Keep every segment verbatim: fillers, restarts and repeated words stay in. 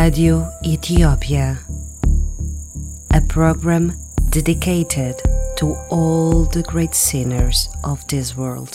Radio Ethiopia, a program dedicated to all the great sinners of this world.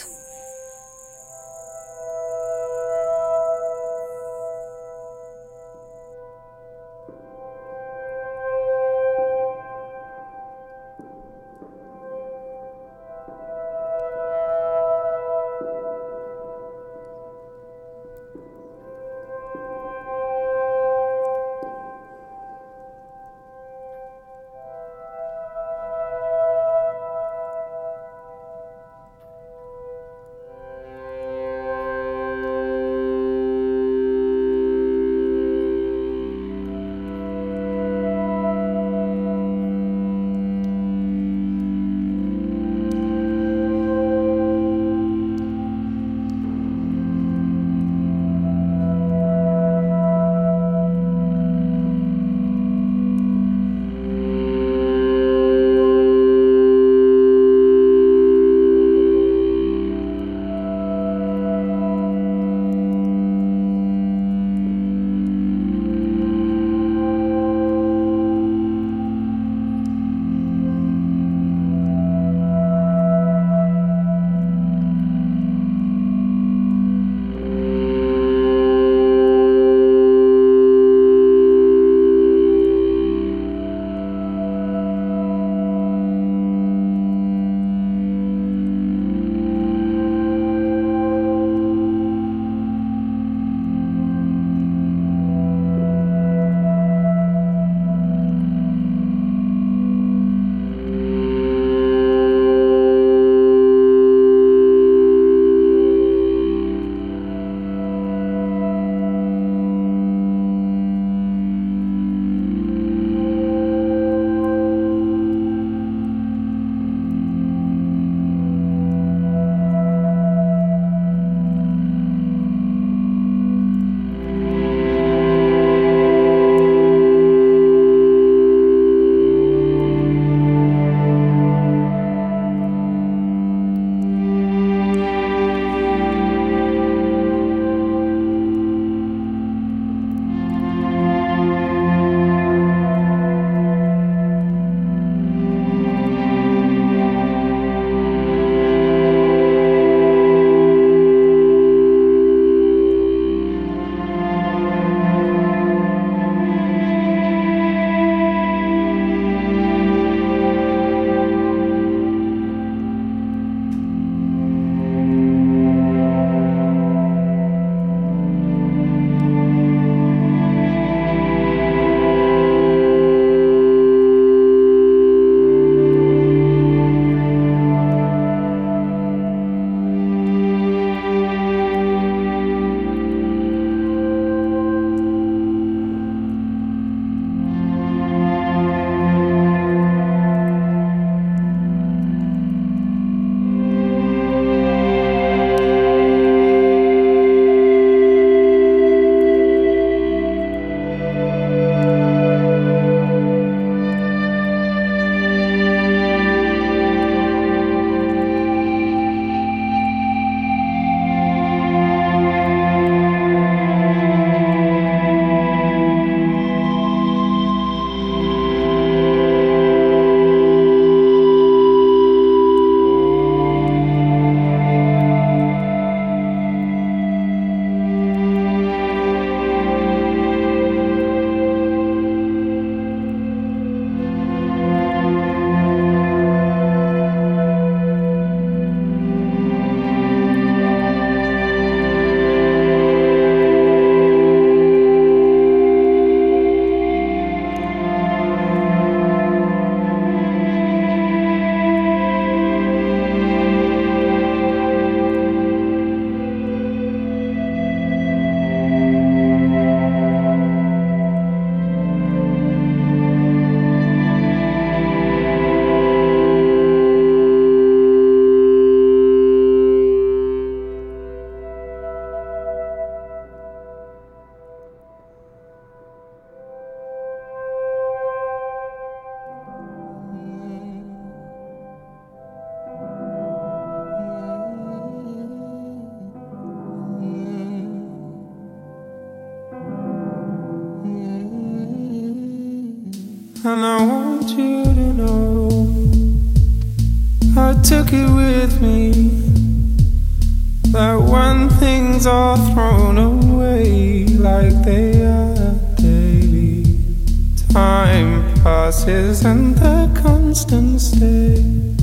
And I want you to know I took it with me, that when things are thrown away like they are daily, time passes and the constant stay.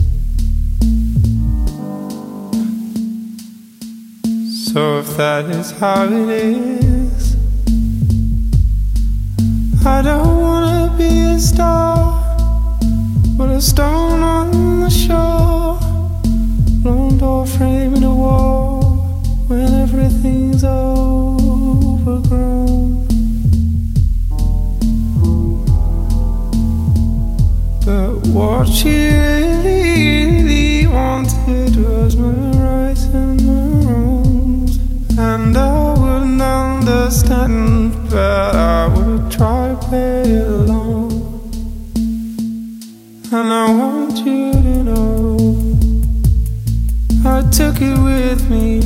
So if that is how it is, I don't wanna be a star, but a stone on the shore, lone door framing a wall when everything's overgrown. But what she really, really wanted was my rights and my wrongs, and I wouldn't understand, but I would try to play along. And I want you to know I took it with me,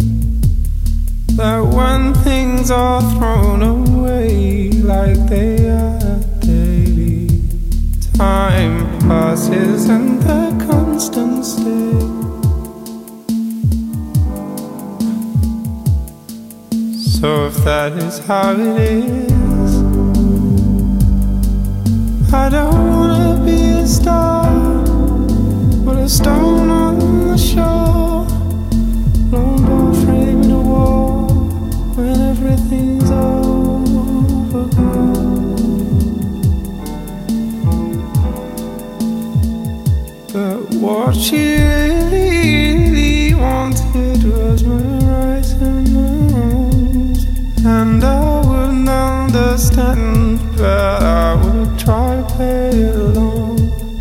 that when things are thrown away like they are daily, time passes and the constant stay. So if that is how it is, I don't wanna be a star, but a stone on the shore, lone door framing a wall when everything's overgrown. But what she really, really wanted was my rights and my wrongs, and I wouldn't understand, but I would try to play along.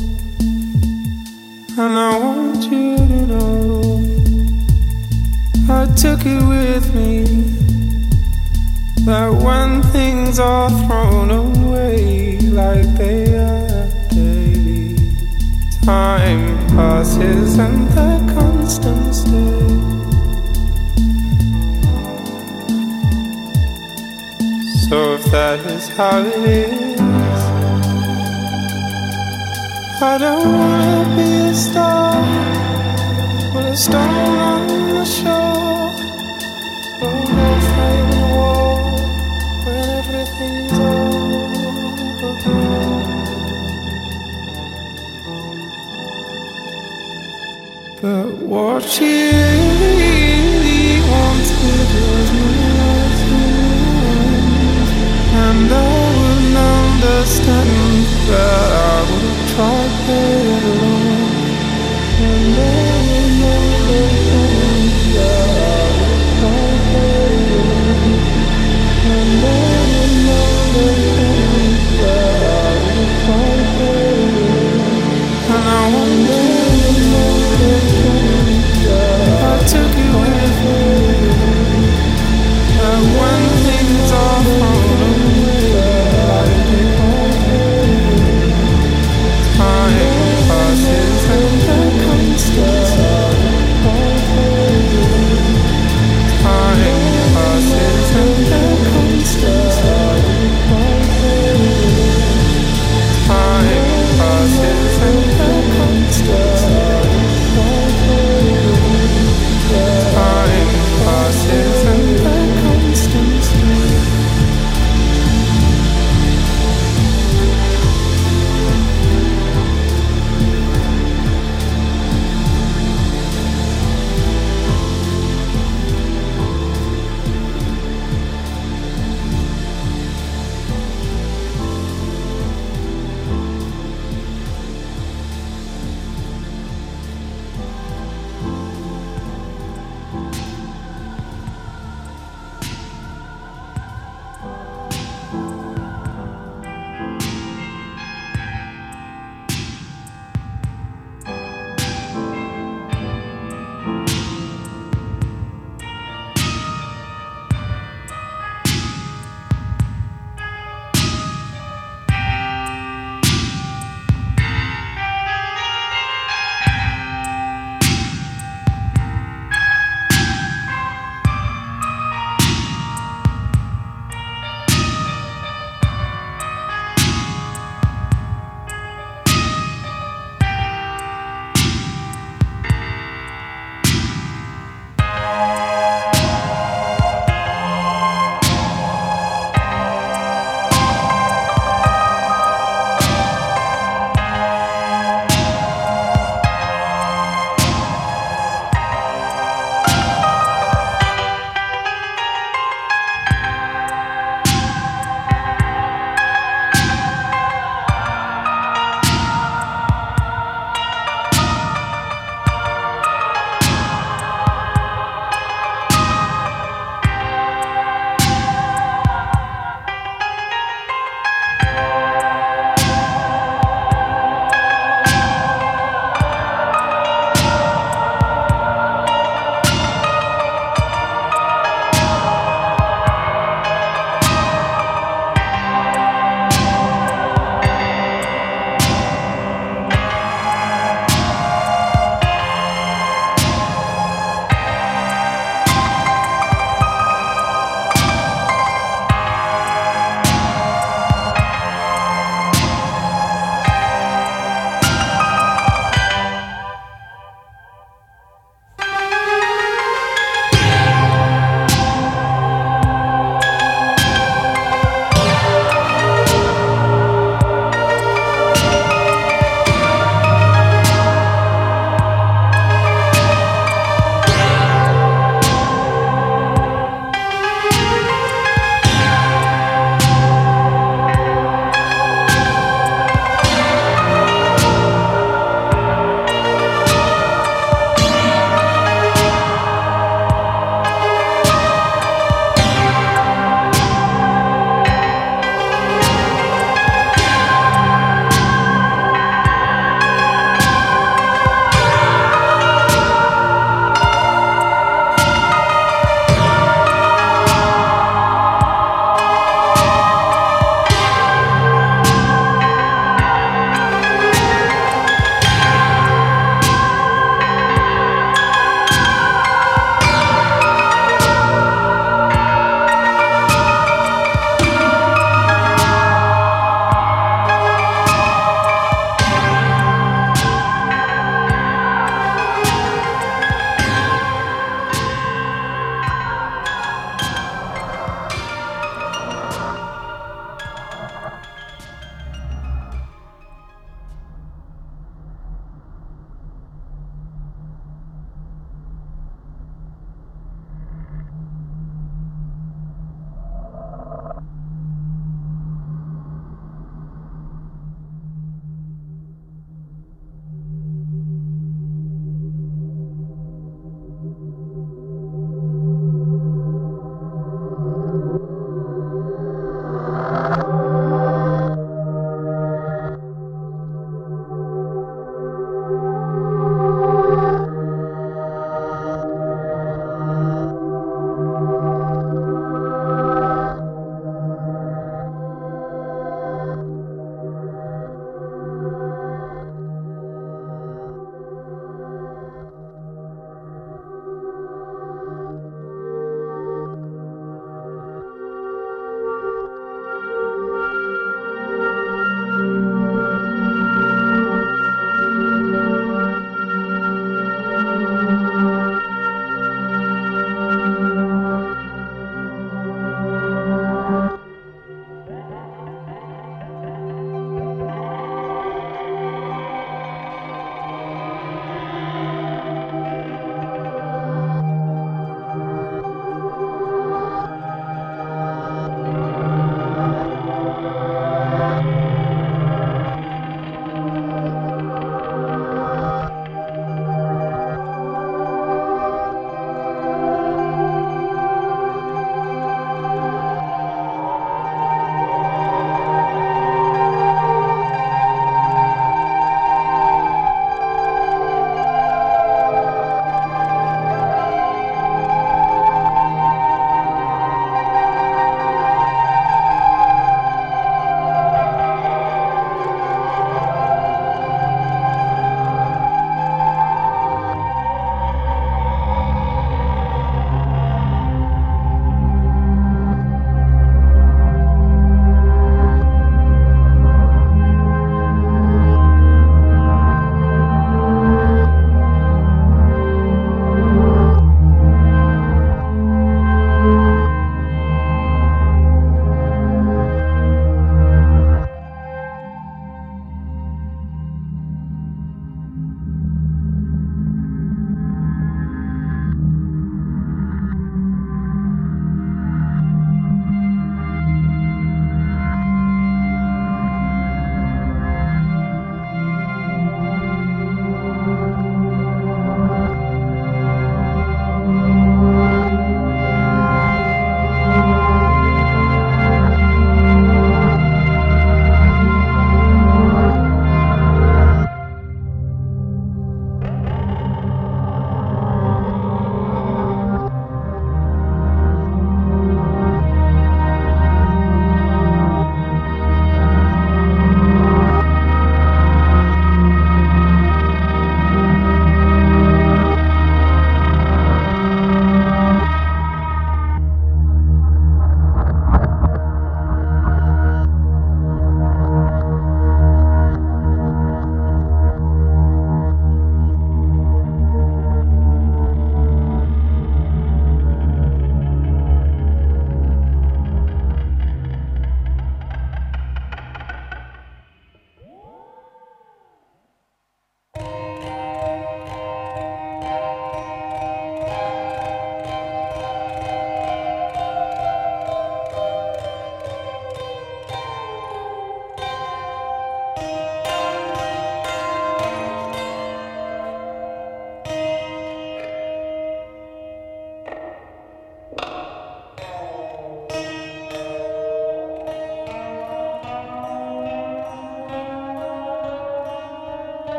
And I want you to know I took it with me, that when things are thrown away like they are daily, time passes and the constant stay. So if that is how it is, I don't wanna be a star, but a stone on the shore, lone door framing a wall when everything's overgrown. But what she really wanted was my life, and I wouldn't understand, but I would try to play it along. And I wouldn't understand, but I would try to play it along. And I wouldn't understand, but I would try to play it along. And I want you to know I took it with me, that when things are thrown away, time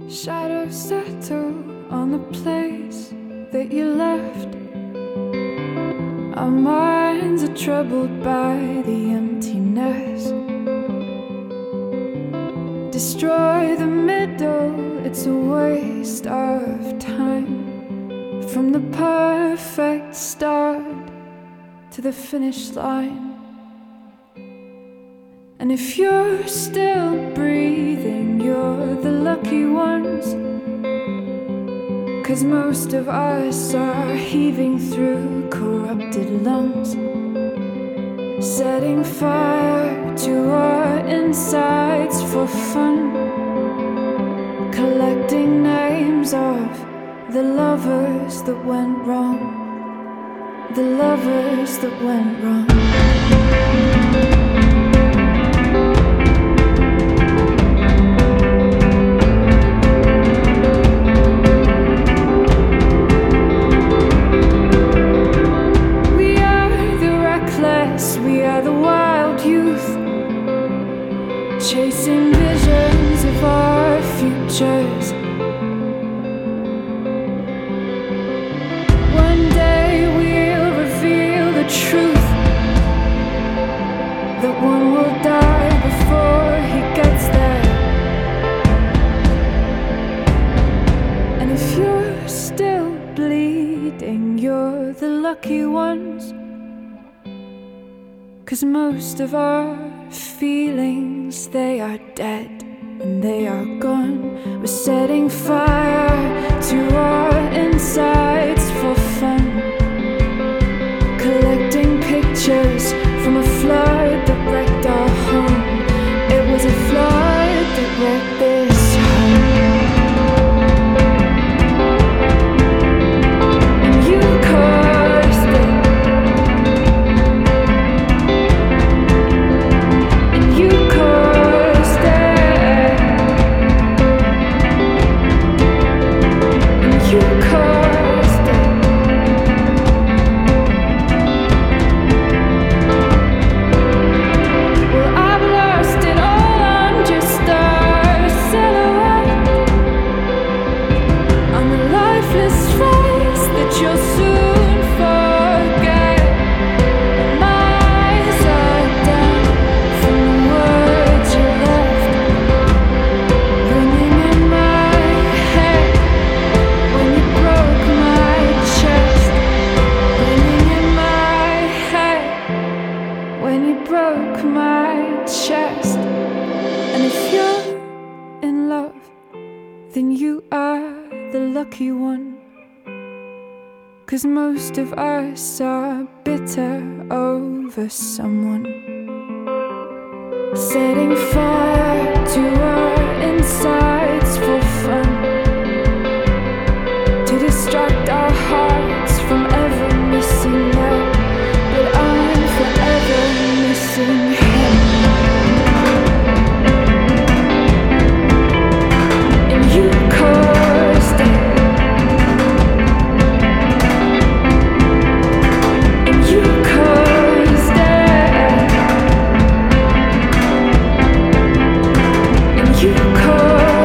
Shadows settle on the place that you left. Our minds are troubled by the emptiness. Destroy the middle, it's a waste of time. From the perfect start to the finish line. And if you're still breathing, you're the lucky ones. 'Cause most of us are heaving through corrupted lungs, setting fire to our insides for fun, collecting names of the lovers that went wrong, the lovers that went wrong. We are the wild youth, chasing visions of our futures. One day we'll reveal the truth, that one will die before he gets there. And if you're still bleeding, you're the lucky ones. 'Cause most of our feelings, they are dead and they are gone. We're setting fire to our insides for fun, collecting pictures from a flood that wrecked our home. It was a flood that wrecked this home. And you caused it. Cause most of us are bitter over someone, setting fire to our insides for fun, to distract our hearts from ever missing love. But I'm forever missing him. And you caused it. You call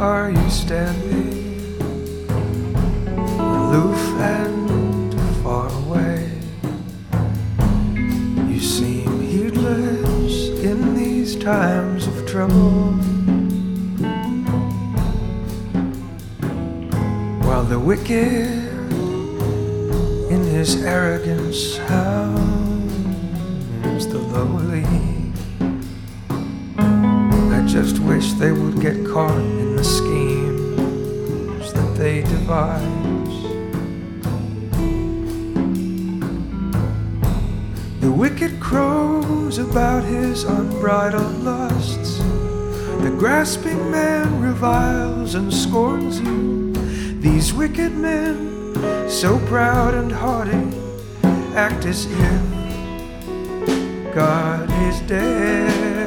are you standing, aloof and far away? You seem heedless in these times of trouble, while the wicked in his arrogance hounds the lowly. I just wish they would get caught in the schemes that they devise. The wicked crows about his unbridled lusts. The grasping man reviles and scorns you. These wicked men, so proud and haughty, act as if God is dead.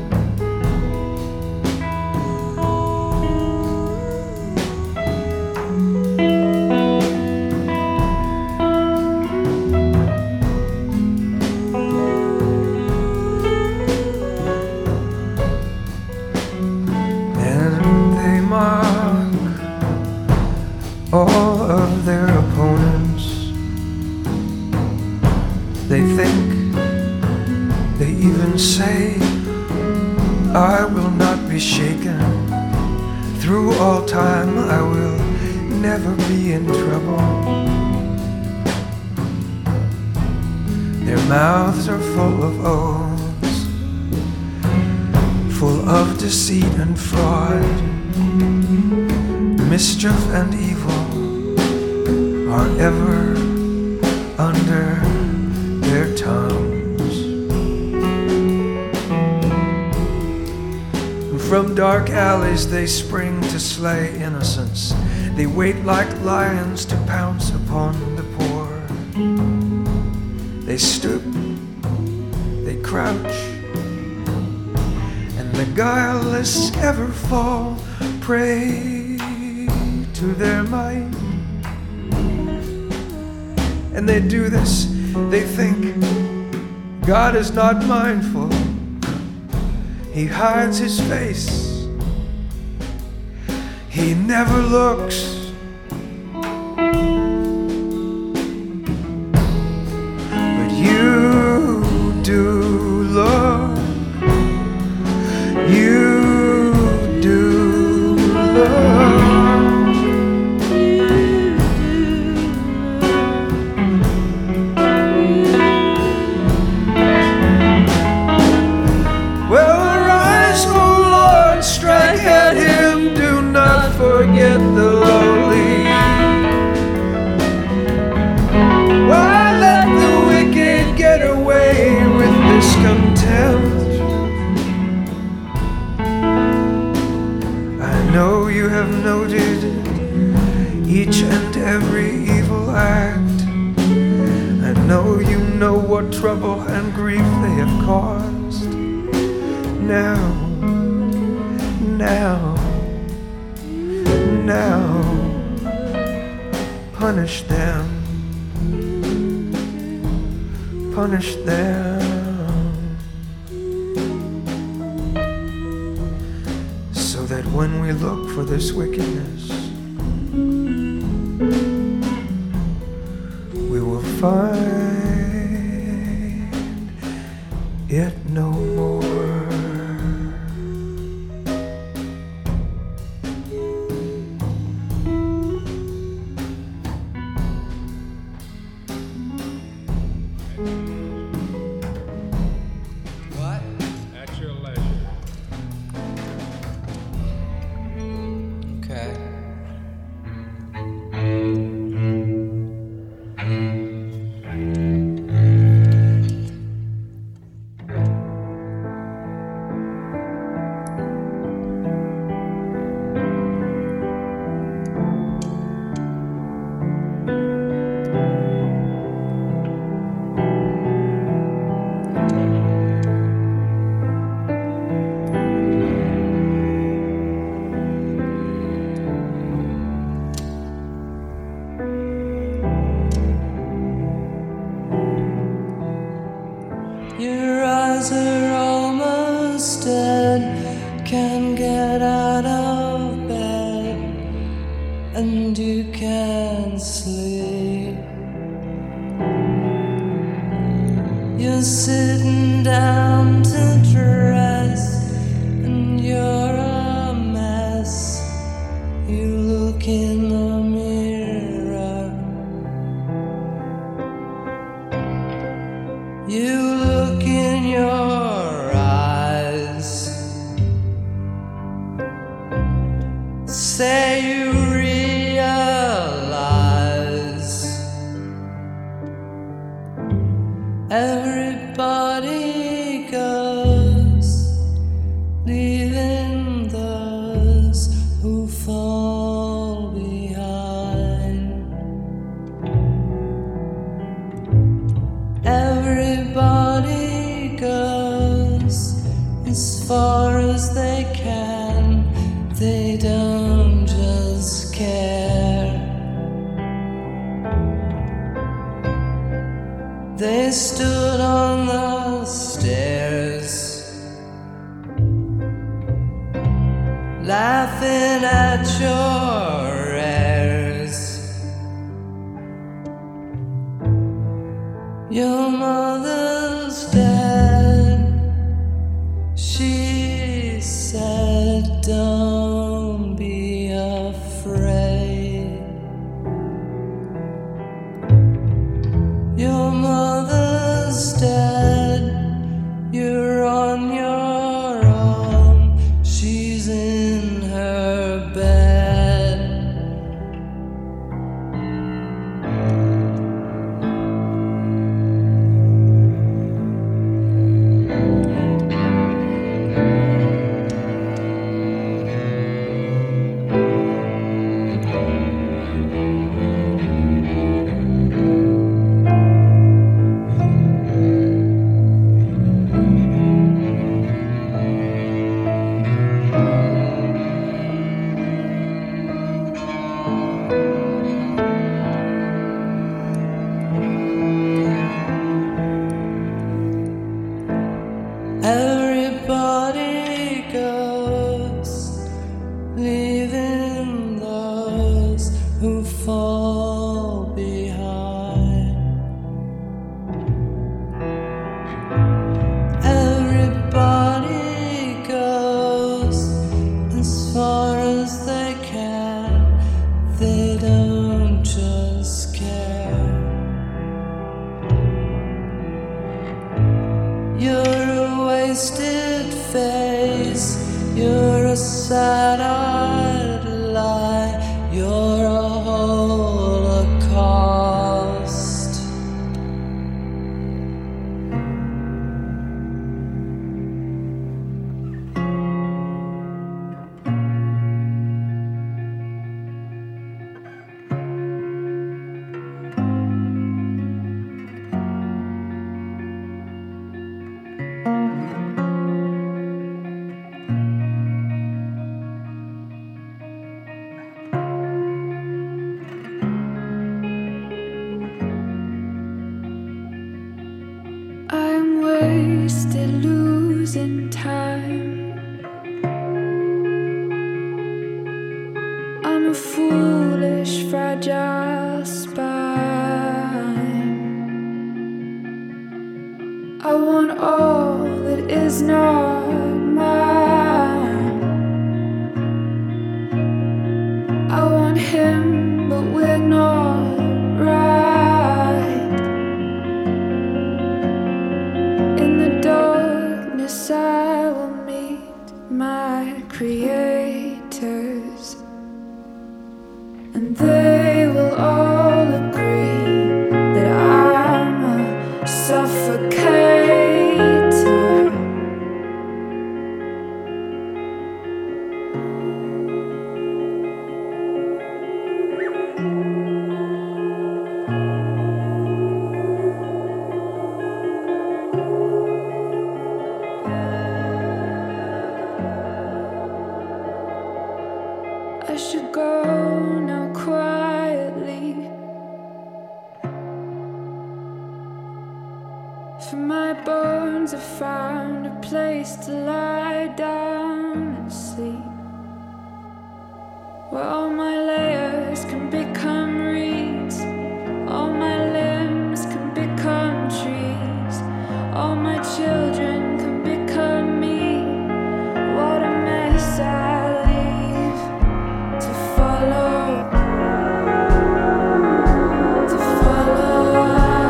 All of their opponents, they think, they even say, I will not be shaken. Through all time I will never be in trouble. Their mouths are full of oaths, full of deceit and fraud. Mischief and evil are ever under their tongues. From dark alleys they spring to slay innocents. They wait like lions to pounce upon the poor. They stoop, they crouch, and the guileless ever fall prey to their might. And they do this, they think God is not mindful. He hides his face, he never looks. But you do look, you do look. Forget the lowly. Why let the wicked get away with this contempt? I know you have noted each and every evil act. I know you know what trouble and grief they have caused. Now, now Now, punish them, punish them, so that when we look for this wickedness, we will find it no more. and you can't sleep. You're sitting down to dress and you're a mess. You look in the mirror. You look in your eyes. Say you realize everybody goes, leaving those who fall behind. Everybody goes as far as they can. They don't just care. They stood on the stairs, laughing at your airs. Your mother's dead. She said, don't be afraid. Your mother's dead. You're on your own. She's in her bed. Everybody goes, leaving those who fall behind. Everybody goes as far as they can. They don't just care. You're a wasted face. You're a sad-eyed lie. You're a holocaust. I'm wasted losing time. I'm a foolish, fragile spine. I want all that is not mine. I want him, but we're not right. In the darkness I will meet my creators, and they will all agree that I'm a suffocator. I should go now quietly, for my bones have found a place to lie down and sleep, where all my layers walls can become reeds. All my limbs can become trees. All my children can become me. What a mess I leave to follow. To follow.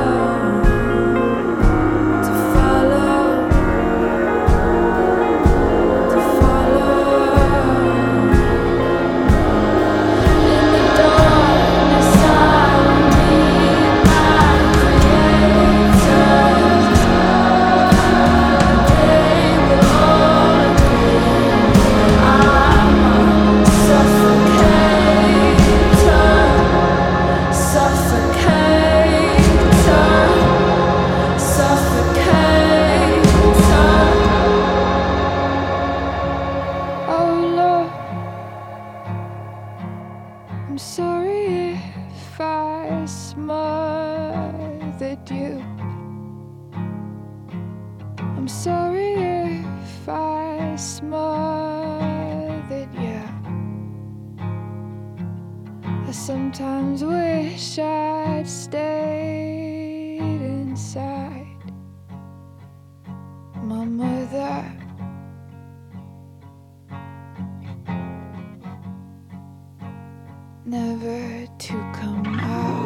To follow. To follow. In the darkness I will meet my creators. They will all agree I'm a suffocator. Suffocator. Suffocator. Oh Lord, I'm sorry if I smothered you. I'm sorry if I smothered you. I sometimes wish I'd stayed inside my mother. Never to come out.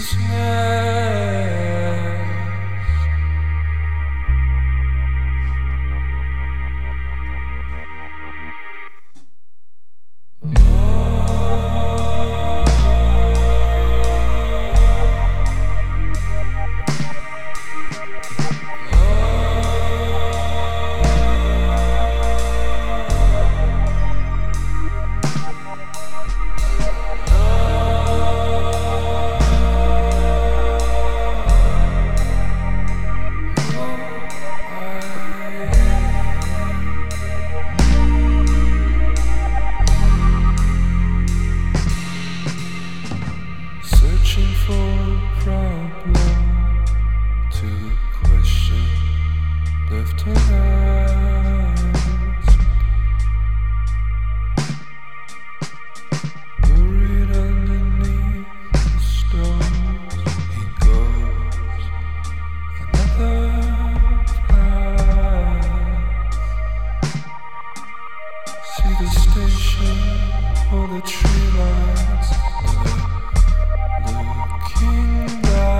All the tree lights, looking down.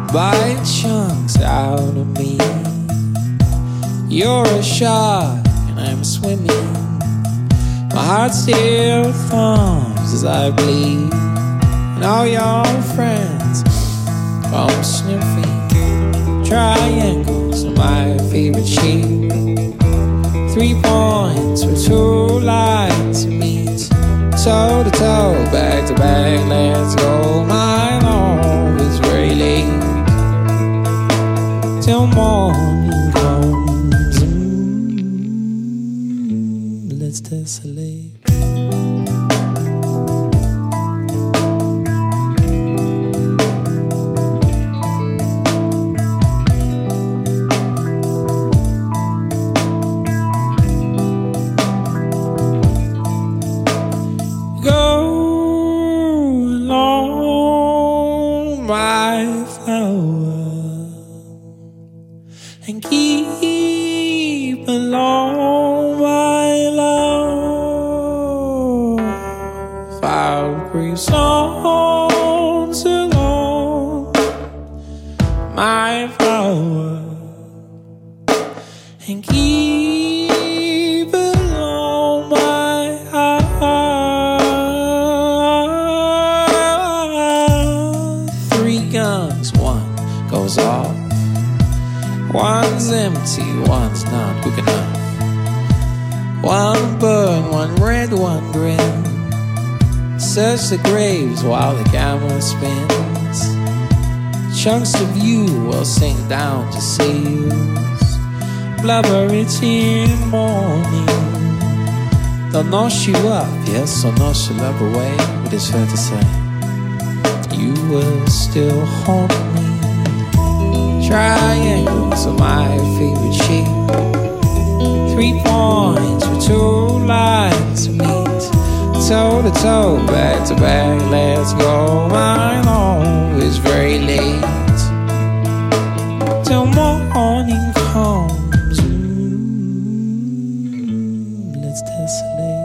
bite chunks out of me. You're a shark and I'm swimming. My heart still thumps as I bleed, and all your friends come sniffing. Triangles are my favorite shape. Three points for two lines to meet. Toe to toe, back to back, let's go. My love is very late till morning comes. Mm, let's desolate. And keep along my love. I'll breathe songs along my flower and keep along my heart. Three guns, one goes off. One's empty, one's not quick enough. One burn, one red, one grin. Search the graves while the camera spins. Chunks of you will sink down to seals. Blubber it in morning. They'll nosh you up, yes, or nosh your love away. But it's fair to say, you will still haunt me. Triangles are my favorite shape. Three points for two lines to meet. Toe to toe, back to back, let's go. My love is very late till morning comes. Mm, let's desolate.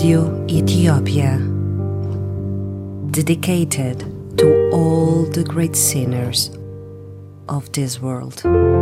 Radio Ethiopia, dedicated to all the great sinners of this world.